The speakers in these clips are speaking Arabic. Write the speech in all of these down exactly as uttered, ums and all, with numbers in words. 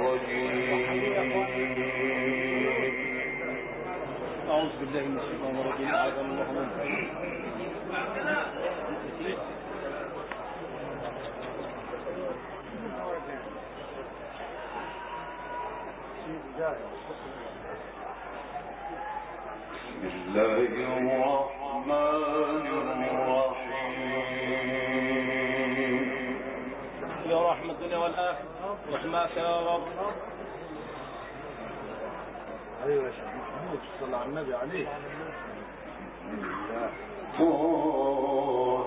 أعوذ بالله من الشيطان الرجيم. أعاذنا الله منه. بسم الله الرحمن الرحيم. يا رحمة الدنيا والآخرة رحمك يا رب. ايوه يا شيخ محمود صلى على النبي عليه. الله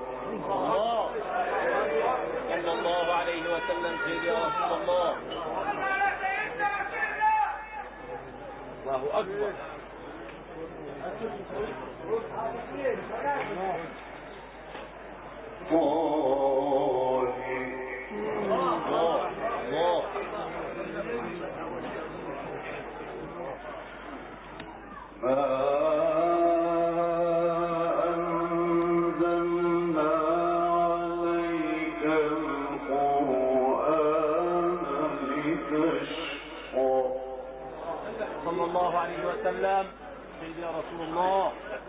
صلى الله عليه وسلم. سيدي يا رسول الله. الله اكبر. صلى الله عليه وسلم. سيدي يا رسول الله.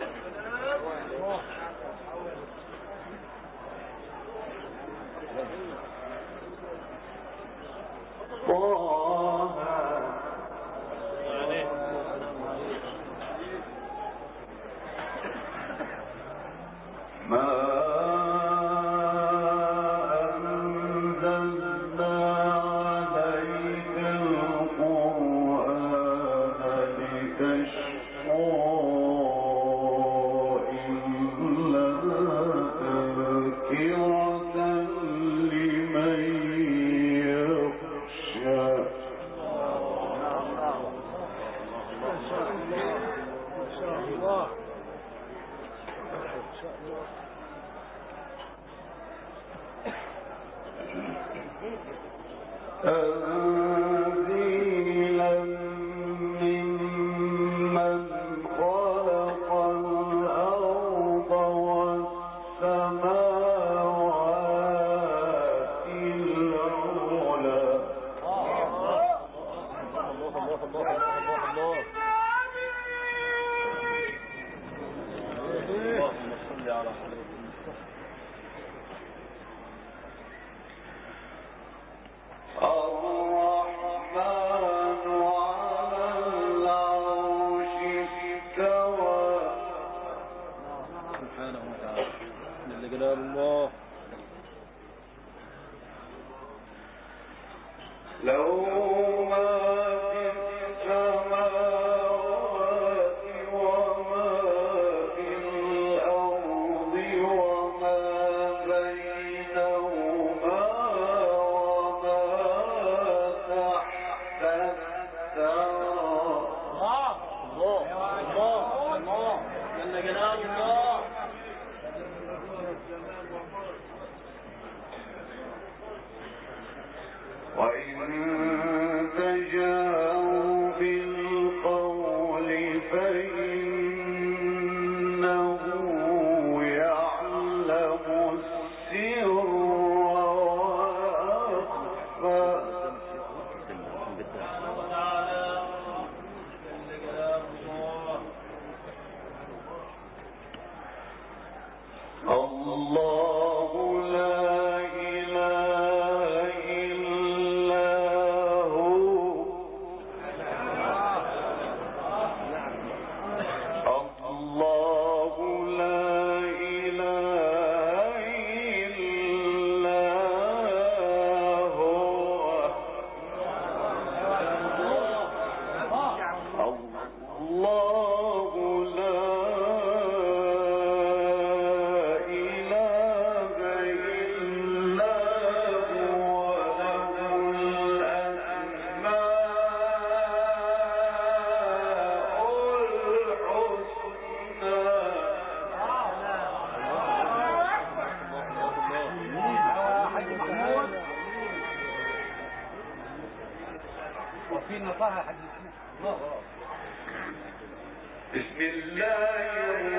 بسم الله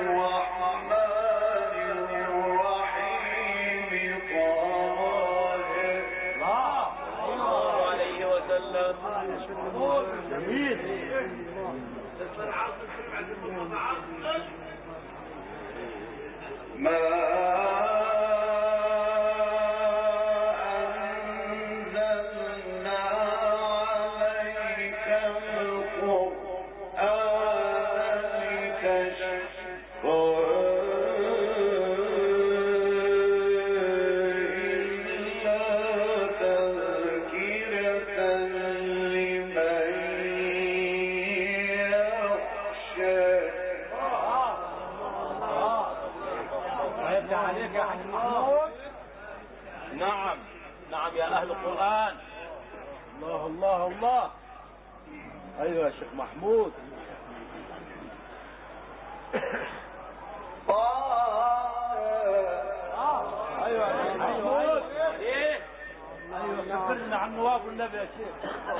الرحمن الرحيم. طه الله عليه وسلم. نعم نعم يا أهل القرآن. الله الله الله. ايوه يا شيخ محمود. ايوه يا شيخ محمود. ايه ايوه كفرنا عن نواب النبي يا شيخ.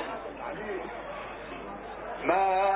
ما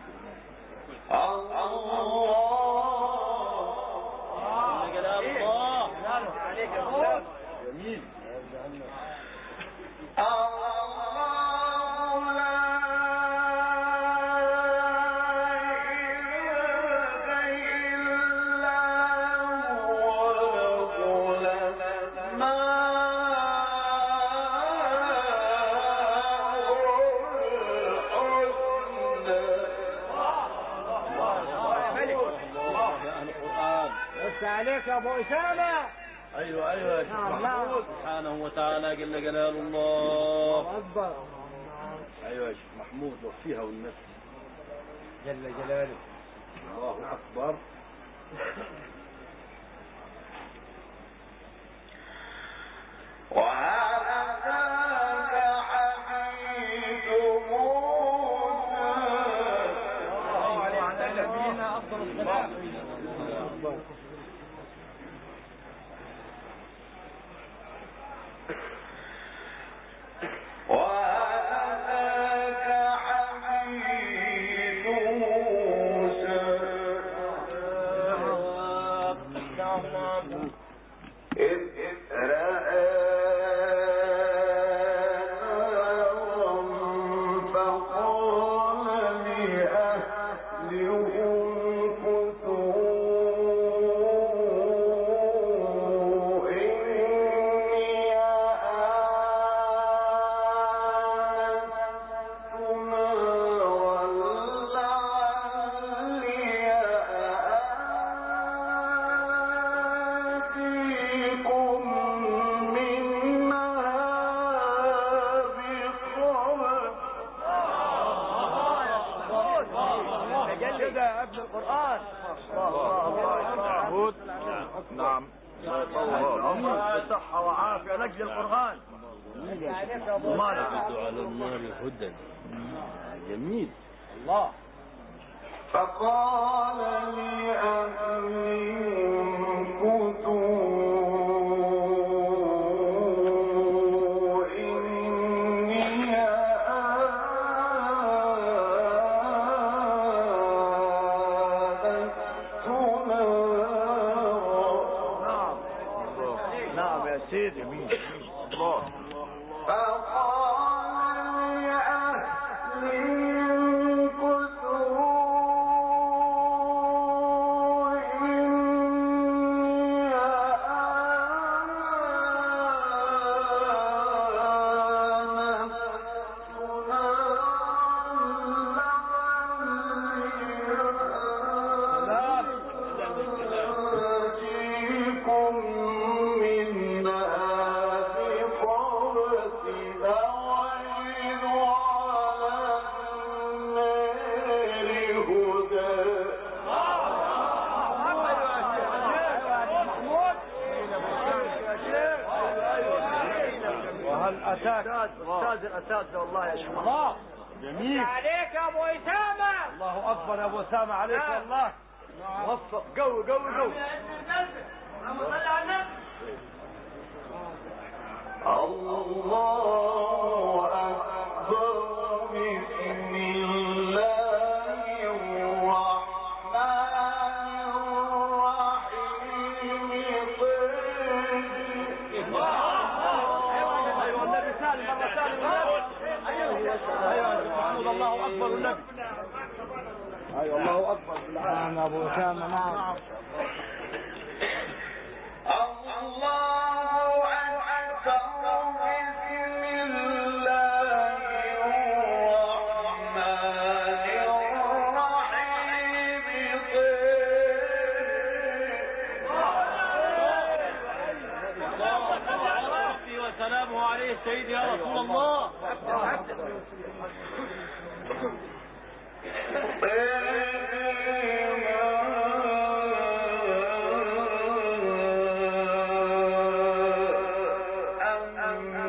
جميل. عليك يا ابو اسامه. ايوه ايوه يا شيخ محمود. سبحانه وتعالى جل جلال الله اكبر. ايوه يا شيخ محمود وفيها والنفس جل جلاله. الله اكبر. نعم. صحة وعافية لأجل القرآن. ما يجد على النار هدى. جميل. الله. فقال لأهلهم كثوا إني آنست نارا. نعم يا سيدي. الله. أستاذ الأساتذة والله يا شيخ. الله. جميل. عليك يا ابو اسامه. الله أكبر يا أبو أسامة عليك والله. وفق. قوي قوي قوي. الله أكبر. بسم الله الرحمن الرحيم. أيوة النبي سالم مرة سالم. أيوة محمود الله أكبر النبي. أيوة الله أكبر. نعم يا ابو اسامه. نعم. وسلامه عليه سيدي يا رسول الله. أم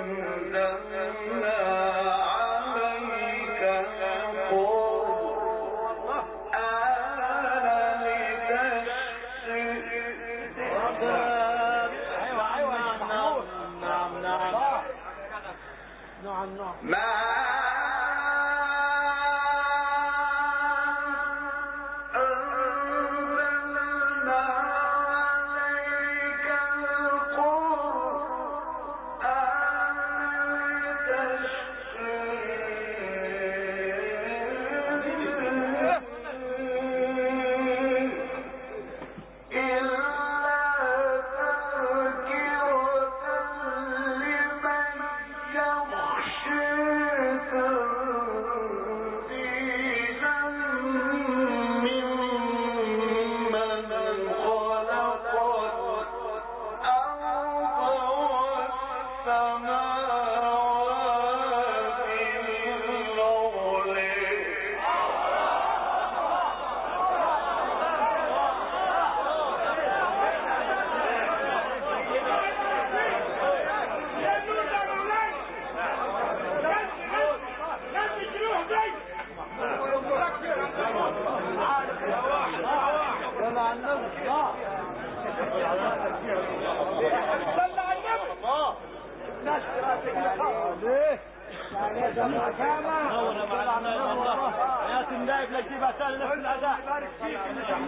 يا النائب لك تجيبها ثاني نفس الاداء. بارك فيك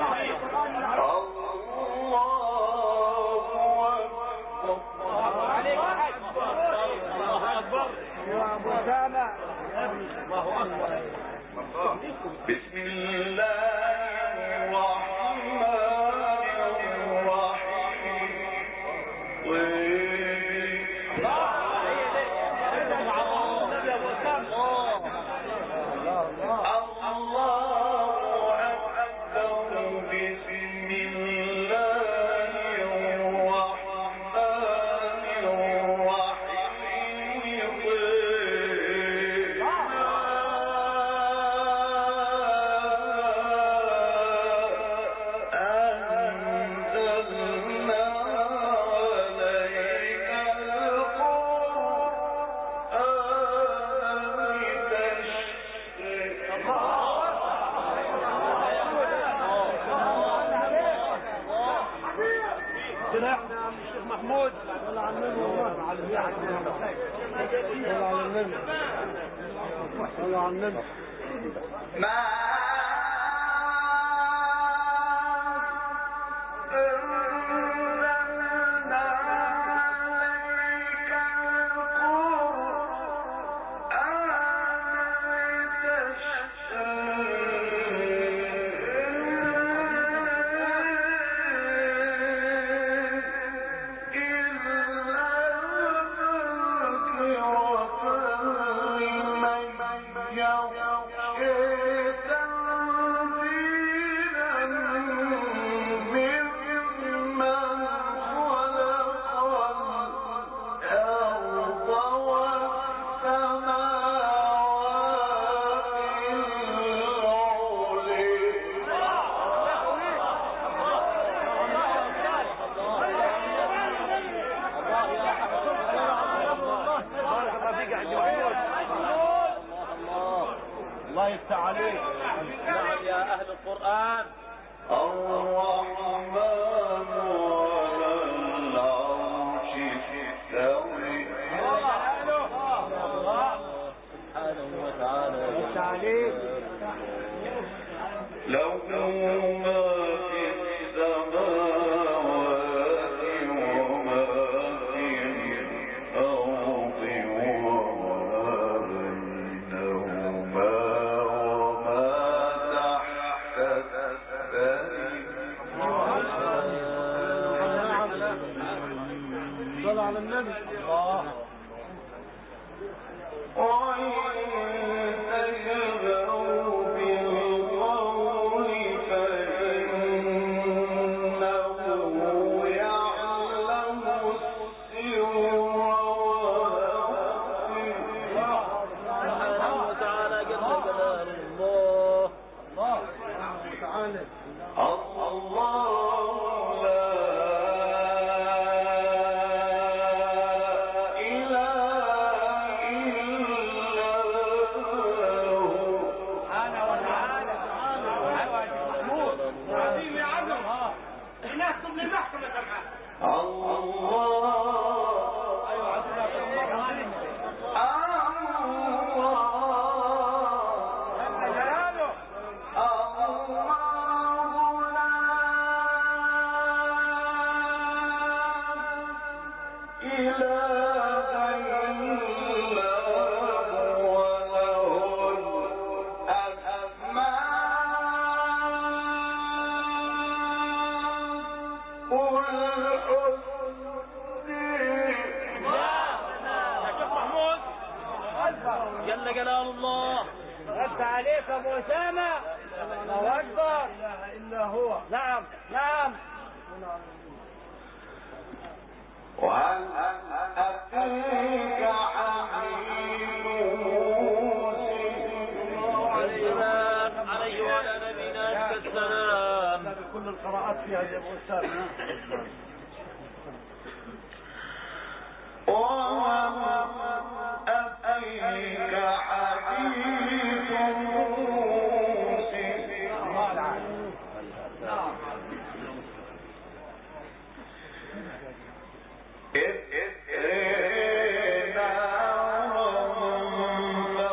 عليك الله اكبر يا ابو سامع. الله اكبر. بسم الله الرحمن محمود صلى على النبي صلى على النبي ما الله يفتح عليك. نعم يا اهل القرآن. الرحمن على العرش استوى. الله سبحانه وتعالى يفتح عليك. له ما في السماوات وما في الأرض صلى على النبي. الله وإن تجهروا بالقول فإنه يعلم السر وأخفي. سبحانه وتعالى جل جلاله. الله الله سبحانه وتعالى. الله لا جل جلال الله. رد عليك ابو اسامه. الله اكبر. لا اله الا هو. نعم نعم. وهل اتيك حديث موسى عليه وعلى نبينا السلام. بكل القراءات فيها يا ابو اسامه. أتيك حديث موسى إذ نارا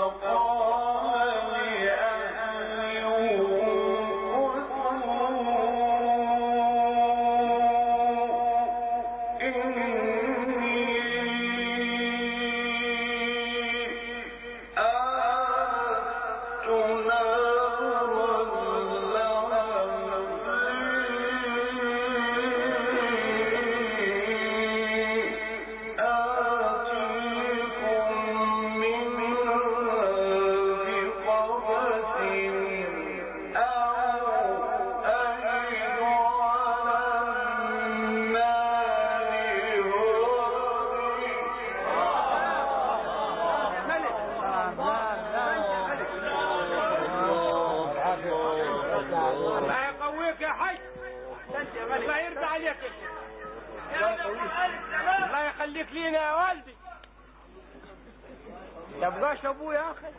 الله يخليك لينا يا والدي. تبقاش ابويا يا اخي.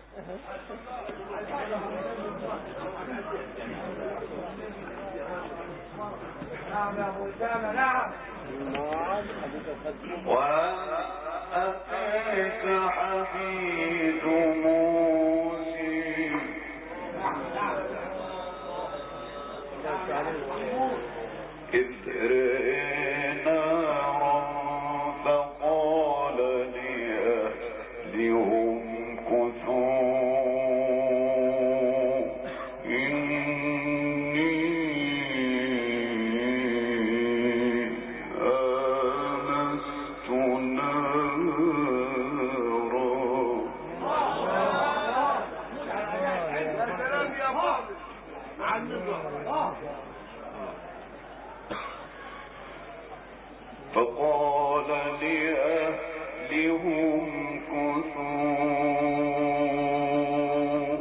نعم يا ابو اسامه. نعم. وهل أتاك حديث موسى إذ رأى نارا فقال لأهلهم كثوا إني آنست نارا فقال لأهلهم كثوا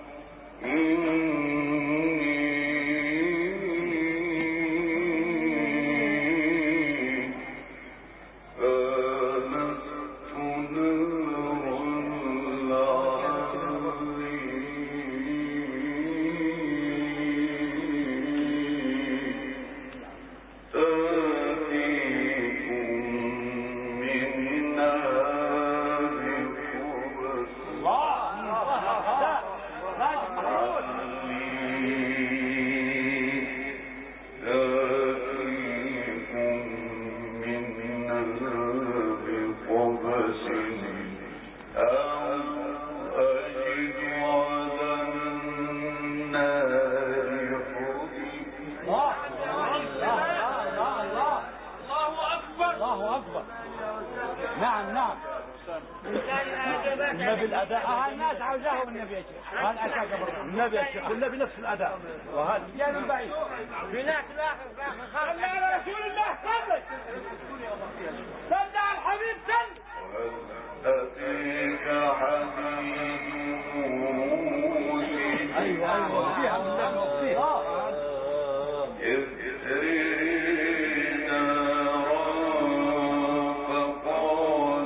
إني آنست نارا نعم نعم النبي الأداء آه الناس عاوزاهم النبي يا شيخ. هل أتاك النبي يا شيخ النبي نفس الأداء وهل جاء من بعيد بناك الآخر صلى على رسول الله صلى صلى على الحبيب صلى. أتيك حديث موسى أيوة أيوة فيها من فيها إذ نارا فقال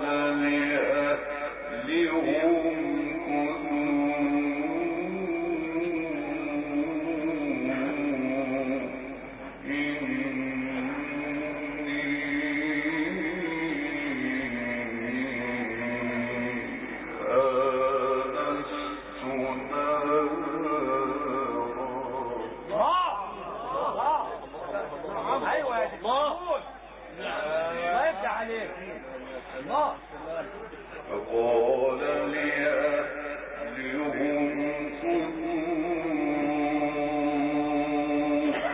لأهلهم فقال لأهلهم كثوا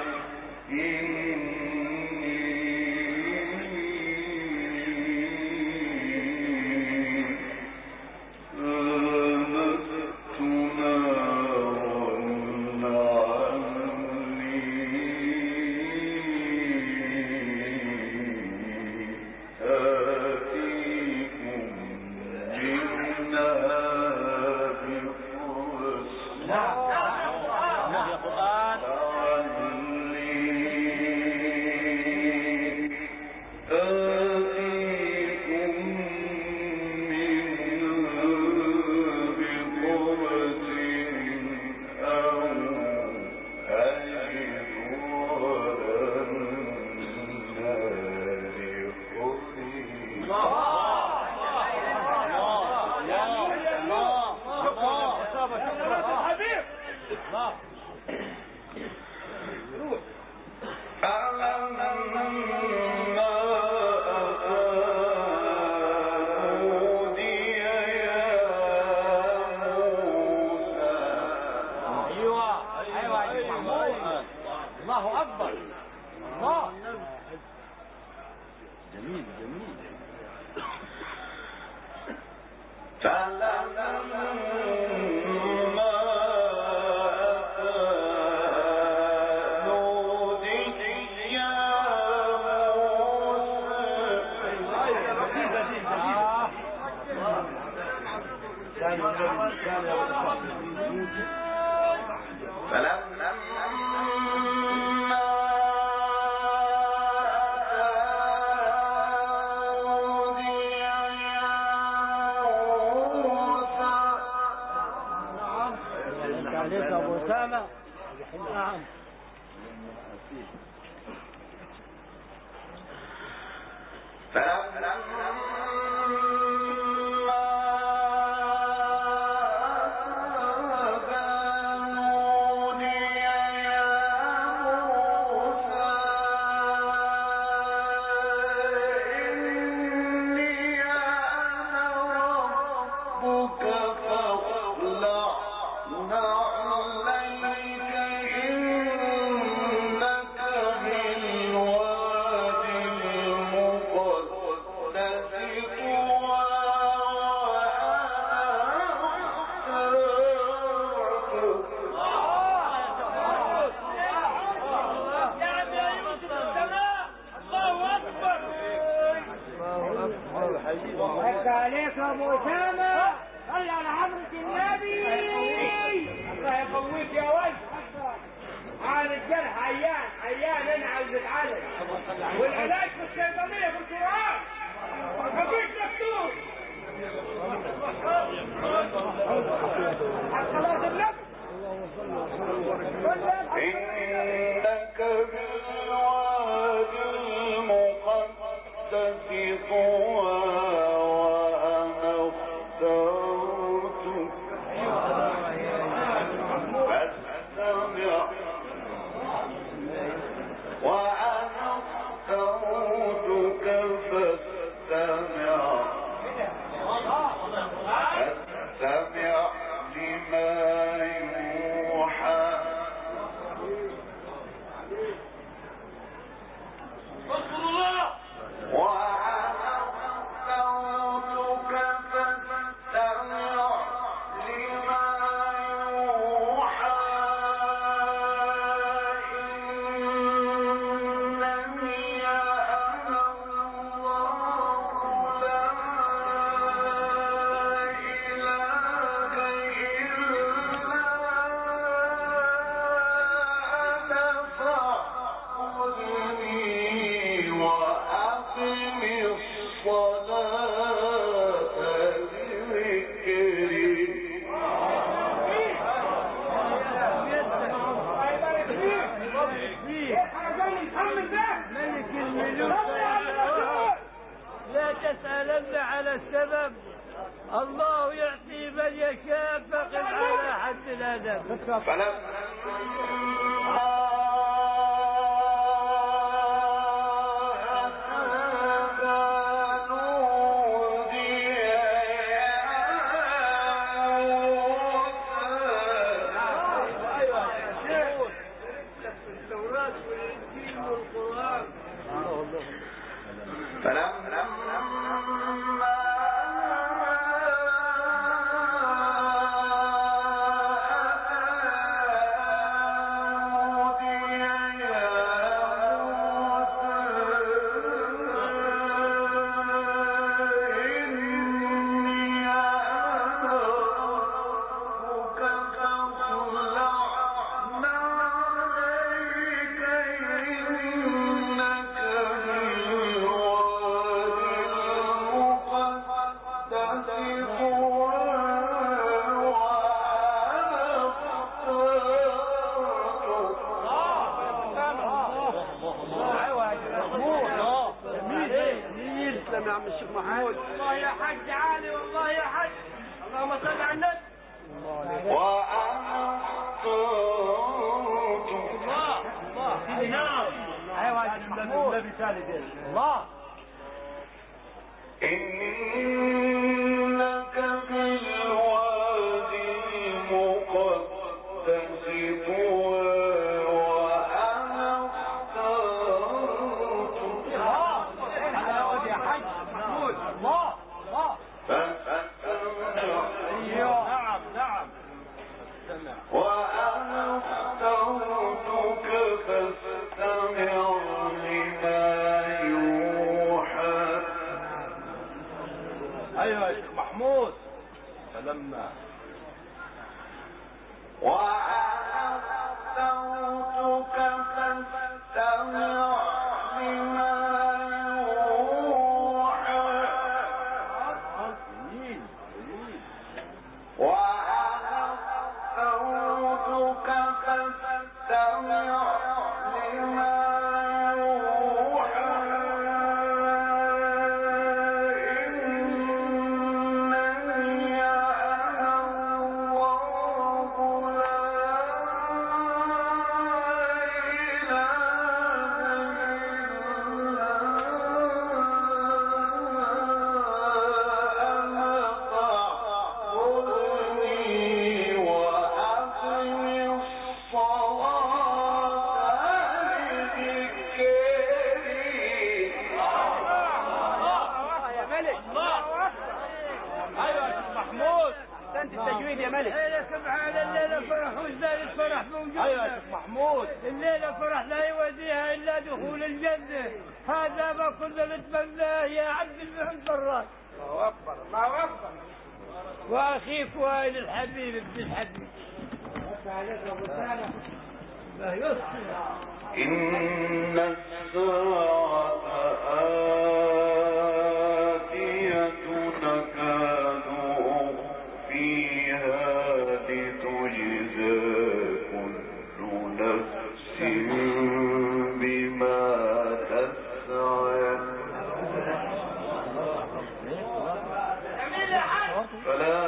عليك يا ابو اسامه، صل على حضره النبي. الله يقويك يا ولد. عن الجرح عيان عيان انا عايز اتعالج، والعلاج في الصيدليه في القران مفيش دكتور. خلاص النبي إنك بالوادي المقدس طوى وأنا اخترتك فاستمع وأنا اخترتك فاستمع فاستمع لما يوحى. وأنا اخترتك فاستمع لما يوحى. إنني أنا الله لا إله إلا أنا فاعبدني وأقم الصلاة لذكري. ملك الملوك لا تسألن على السبب، الله يعطي من يشاء فقد على حد الأدب. يا عم الشيخ محمود. والله يا حاج عالي، والله يا حاج. اللهم صل على النبي. وأنا اخترتك. الله الله نعم. ايوه يا محمود النبي ثالث الله. إنك بالوادي المقدس طوى وأنا اخترتك. يا حاج محمود الله الله. نعم نعم. وأنا اخترتك فاستمع لما يوحى. ايوه يا شيخ محمود. فلما الليلة فرح لا يوديها إلا دخول الجنة. هذا ما كنا نتمناه يا عبد المحب الراس. الله أكبر الله أكبر. وأخيك وائل الحبيب ابن الحبيب. إن الساعة آتية تكاد أخفيها لتجزى نفس بما تسعى فلا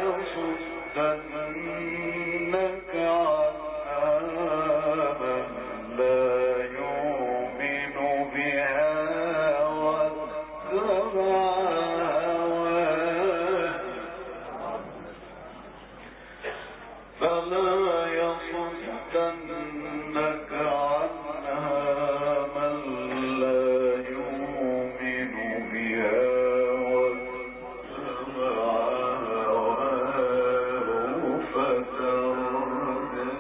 يصدنك عنها من لا يؤمن بها واتبع هواه فلا يصدنك عنها من لا يؤمن بها واتبع هواه فتردى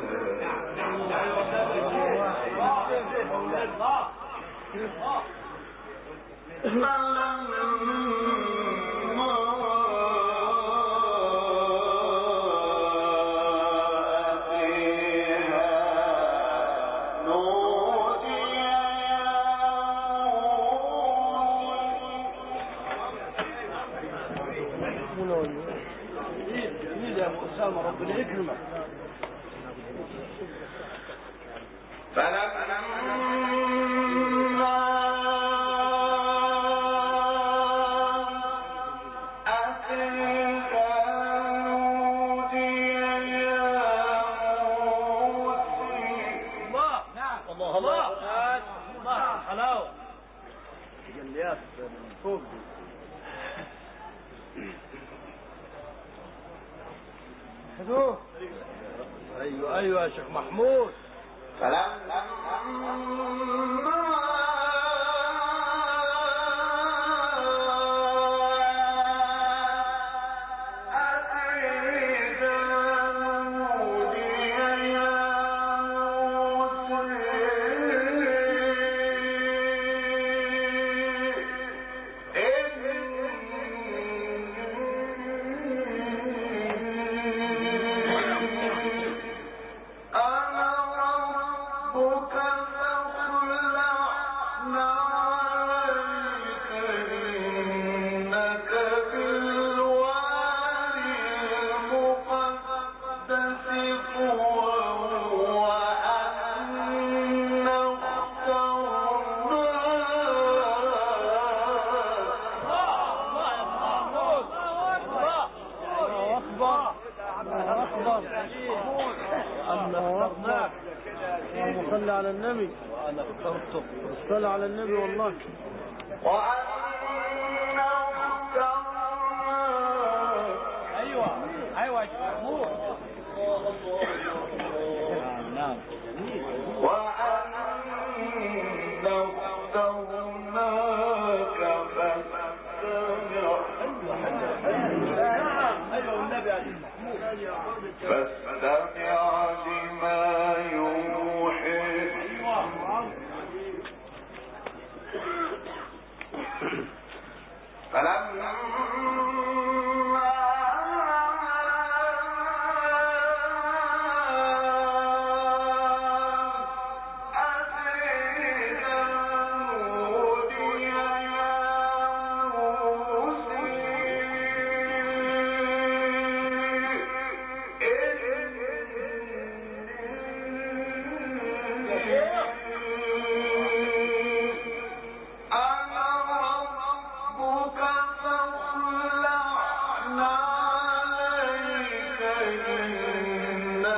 ربنا يكرمك. الله الله الله حلاوة جليات من فوق دي. حلو. ايوه ايوه يا شيخ محمود. فلما صل على النبي وانا اخترته صل على النبي والله. ايوه ايوه يا محمود. نعم وأنه اخترناك فاستمع فاستمع لما يوحى فلما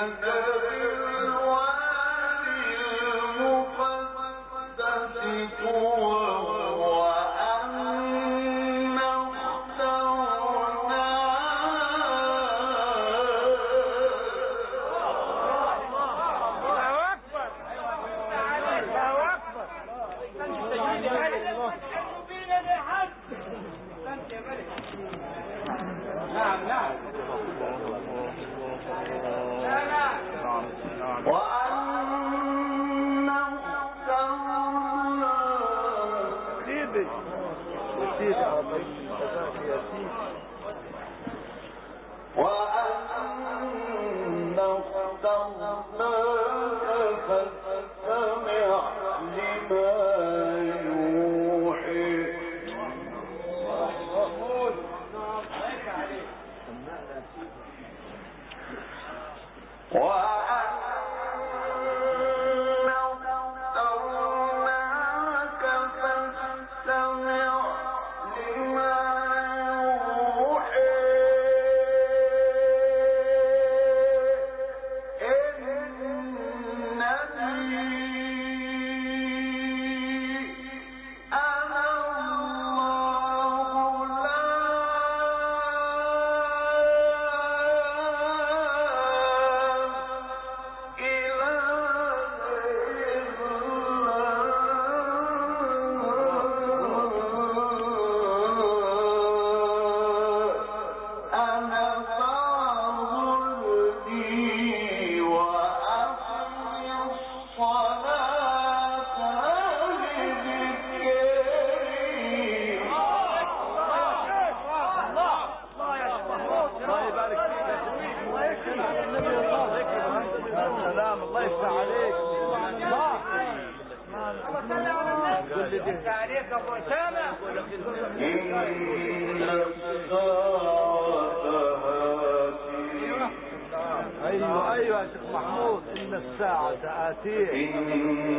ايوه ايوه يا شيخ محمود، ان الساعة آتية، إن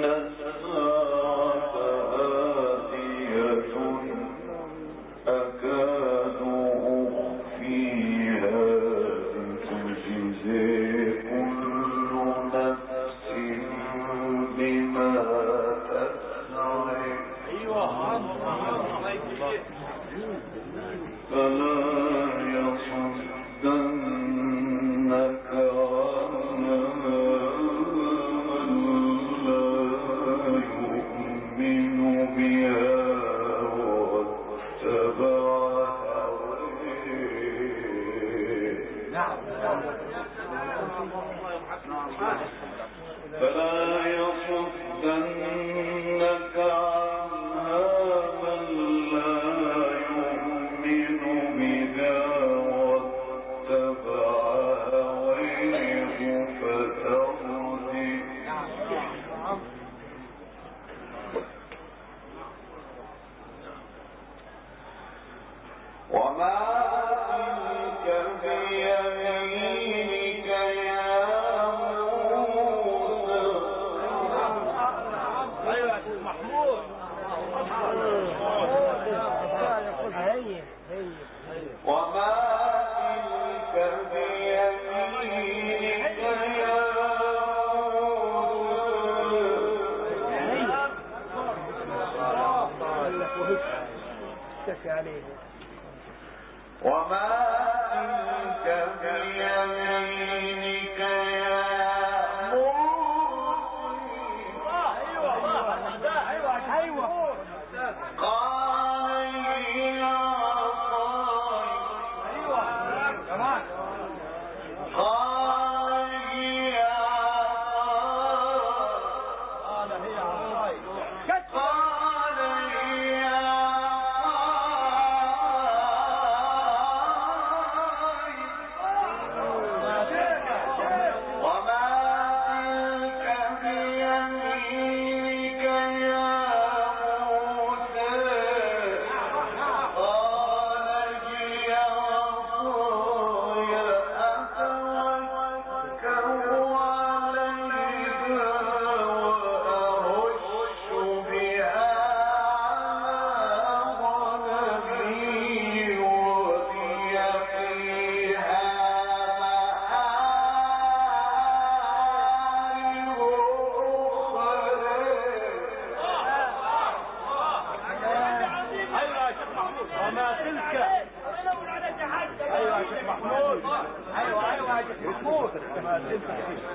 الساعة آتية أكاد أخفيها لتجزي كل نفس بما تسعى. فلا يصدنك عنها من لا يؤمن بها واتبع هواه. فلا يصدنك عنها من لا يؤمن بها واتبع هواه فتردي. وما تلك بيمينك يا موسى. ايوه يا شيخ محمود. وما تلك بيمينك يا وما تلك بيمينك يا موسى. قال هي عصاي. قال هي عصاي. قال هي عصاي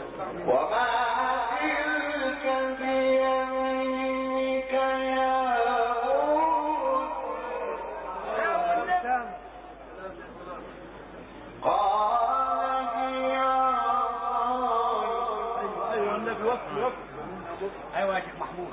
ايوه يا شيخ محمود.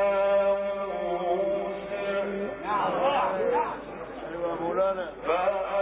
فألقاها